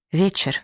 Вечер.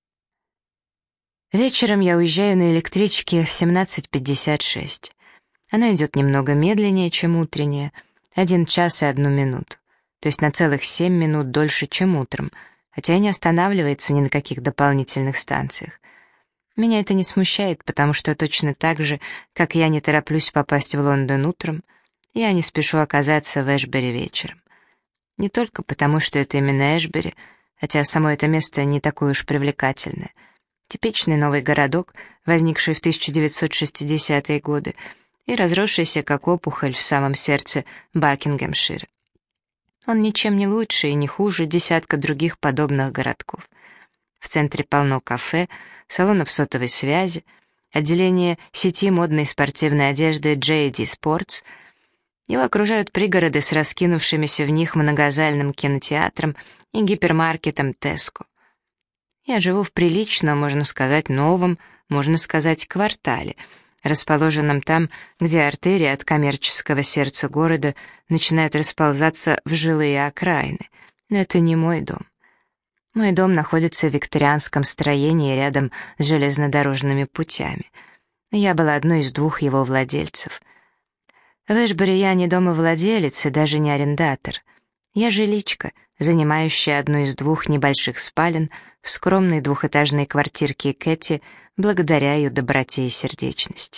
Вечером я уезжаю на электричке в 17:56. Она идет немного медленнее, чем утренняя, 1 час и 1 минуту, то есть на целых 7 минут дольше, чем утром, хотя и не останавливается ни на каких дополнительных станциях. Меня это не смущает, потому что точно так же, как я не тороплюсь попасть в Лондон утром, я не спешу оказаться в Эшбери вечером. Не только потому, что это именно Эшбери, хотя само это место не такое уж привлекательное. Типичный новый городок, возникший в 1960-е годы и разросшийся как опухоль в самом сердце Бакингемшира. Он ничем не лучше и не хуже десятка других подобных городков. В центре полно кафе, салонов сотовой связи, отделение сети модной спортивной одежды JD Sports. Его окружают пригороды с раскинувшимися в них многозальным кинотеатром и гипермаркетом Tesco. Я живу в приличном, можно сказать, новом, можно сказать, квартале, расположенном там, где артерии от коммерческого сердца города начинают расползаться в жилые окраины. Но это не мой дом. Мой дом находится в викторианском строении рядом с железнодорожными путями. Я была одной из 2 его владельцев. В Эшбери я не домовладелец и даже не арендатор. Я жиличка, занимающая одну из 2 небольших спален в скромной 2-этажной квартирке Кэти, благодаря ее доброте и сердечности.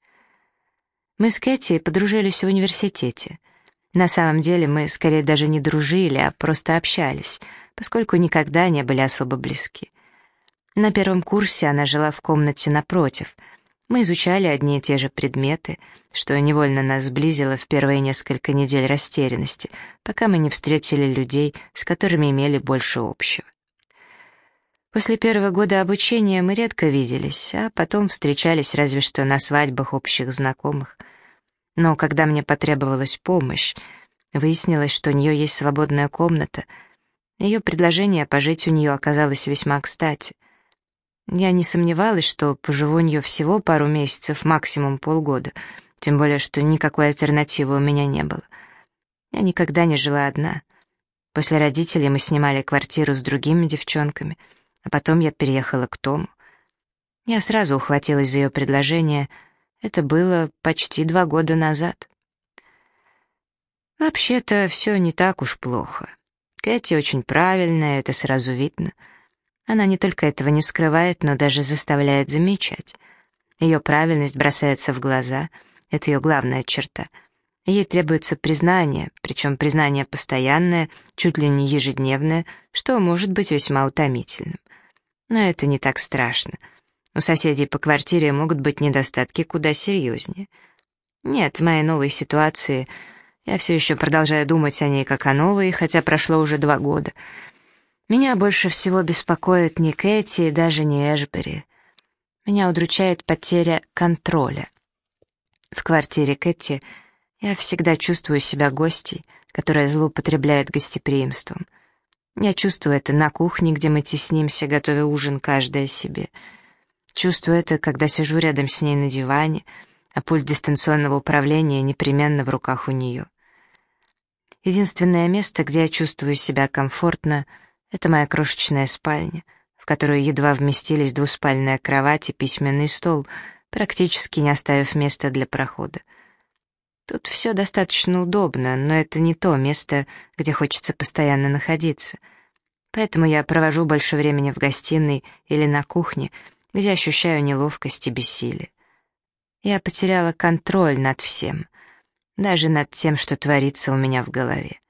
Мы с Кэти подружились в университете. На самом деле мы скорее даже не дружили, а просто общались, поскольку никогда не были особо близки. На 1-м курсе она жила в комнате напротив. Мы изучали одни и те же предметы, что невольно нас сблизило в первые несколько недель растерянности, пока мы не встретили людей, с которыми имели больше общего. После 1-го года обучения мы редко виделись, а потом встречались разве что на свадьбах общих знакомых. Но когда мне потребовалась помощь, выяснилось, что у нее есть свободная комната. Ее предложение пожить у нее оказалось весьма кстати. Я не сомневалась, что поживу у нее всего пару месяцев, максимум полгода, тем более, что никакой альтернативы у меня не было. Я никогда не жила одна. После родителей мы снимали квартиру с другими девчонками, а потом я переехала к Тому. Я сразу ухватилась за ее предложение. Это было почти 2 года назад. Вообще-то все не так уж плохо. Кэти очень правильная, это сразу видно. Она не только этого не скрывает, но даже заставляет замечать. Ее правильность бросается в глаза, это ее главная черта. Ей требуется признание, причем признание постоянное, чуть ли не ежедневное, что может быть весьма утомительным. Но это не так страшно. У соседей по квартире могут быть недостатки куда серьезнее. Нет, в моей новой ситуации я все еще продолжаю думать о ней как о новой, хотя прошло уже 2 года. Меня больше всего беспокоит не Кэти и даже не Эшбери. Меня удручает потеря контроля. В квартире Кэти я всегда чувствую себя гостьей, которая злоупотребляет гостеприимством. Я чувствую это на кухне, где мы теснимся, готовя ужин каждая себе. Чувствую это, когда сижу рядом с ней на диване, а пульт дистанционного управления непременно в руках у нее. Единственное место, где я чувствую себя комфортно, это моя крошечная спальня, в которую едва вместились 2-спальная кровать и письменный стол, практически не оставив места для прохода. Тут все достаточно удобно, но это не то место, где хочется постоянно находиться. Поэтому я провожу больше времени в гостиной или на кухне, где ощущаю неловкость и бессилие. Я потеряла контроль над всем, даже над тем, что творится у меня в голове.